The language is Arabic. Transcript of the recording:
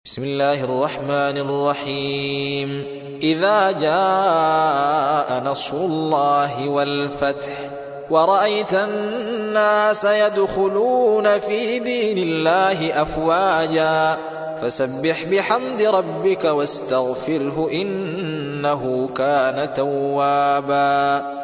بسم الله الرحمن الرحيم. إذا جاء نصر الله والفتح ورأيت الناس يدخلون في دين الله أفواجا فسبح بحمد ربك واستغفره إنه كان توابا.